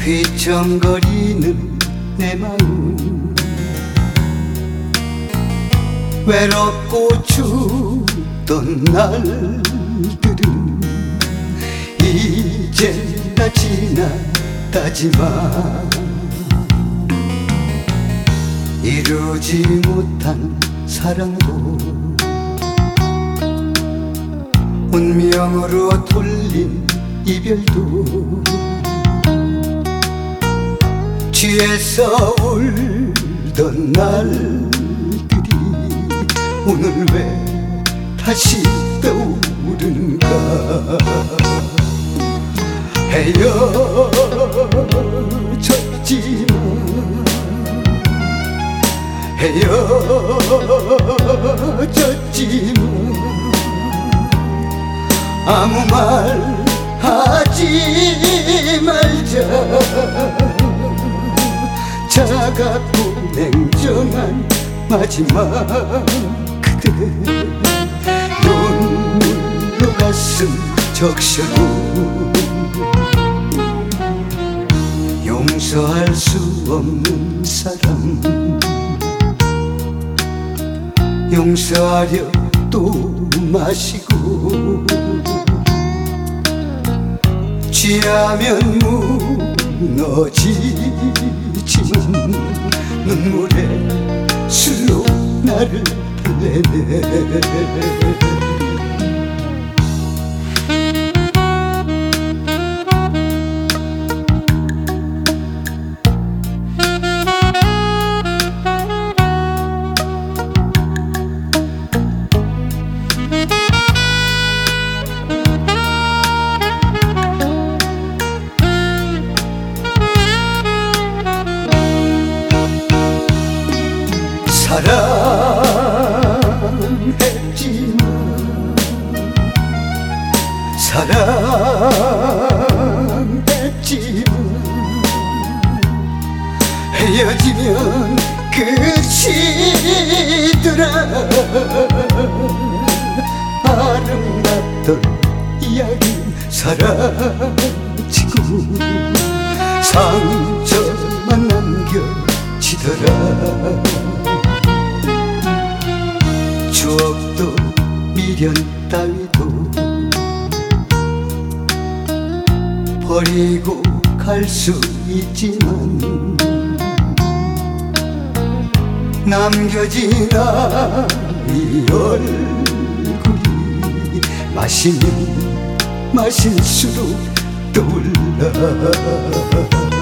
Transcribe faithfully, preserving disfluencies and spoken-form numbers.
휘청거리는 내 마음 외롭고 춥던 날들은 이제 다 지났다지만 이루지 못한 사랑도 운명으로 돌린 이별도 취해서 울던 날들이 오늘 왜 다시 떠오르는가. 헤어졌지만 헤어졌지만 아무 말 하지 말자. 차갑고 냉정한 마지막 그대 눈물로 가슴 적셔도 용서할 수 없는 사람 용서하려 또 마시고 취하면 무너지지만 눈물에 술로 나를 달래네. 사랑했지만 사랑했지만 헤어지면 끝이더라. 아름답던 이야기 사라지고 상처만 남겨지더라. 추억도 미련 따위도 버리고 갈 수 있지만 남겨진 아이 얼굴이 마시면 마실수록 떠올라.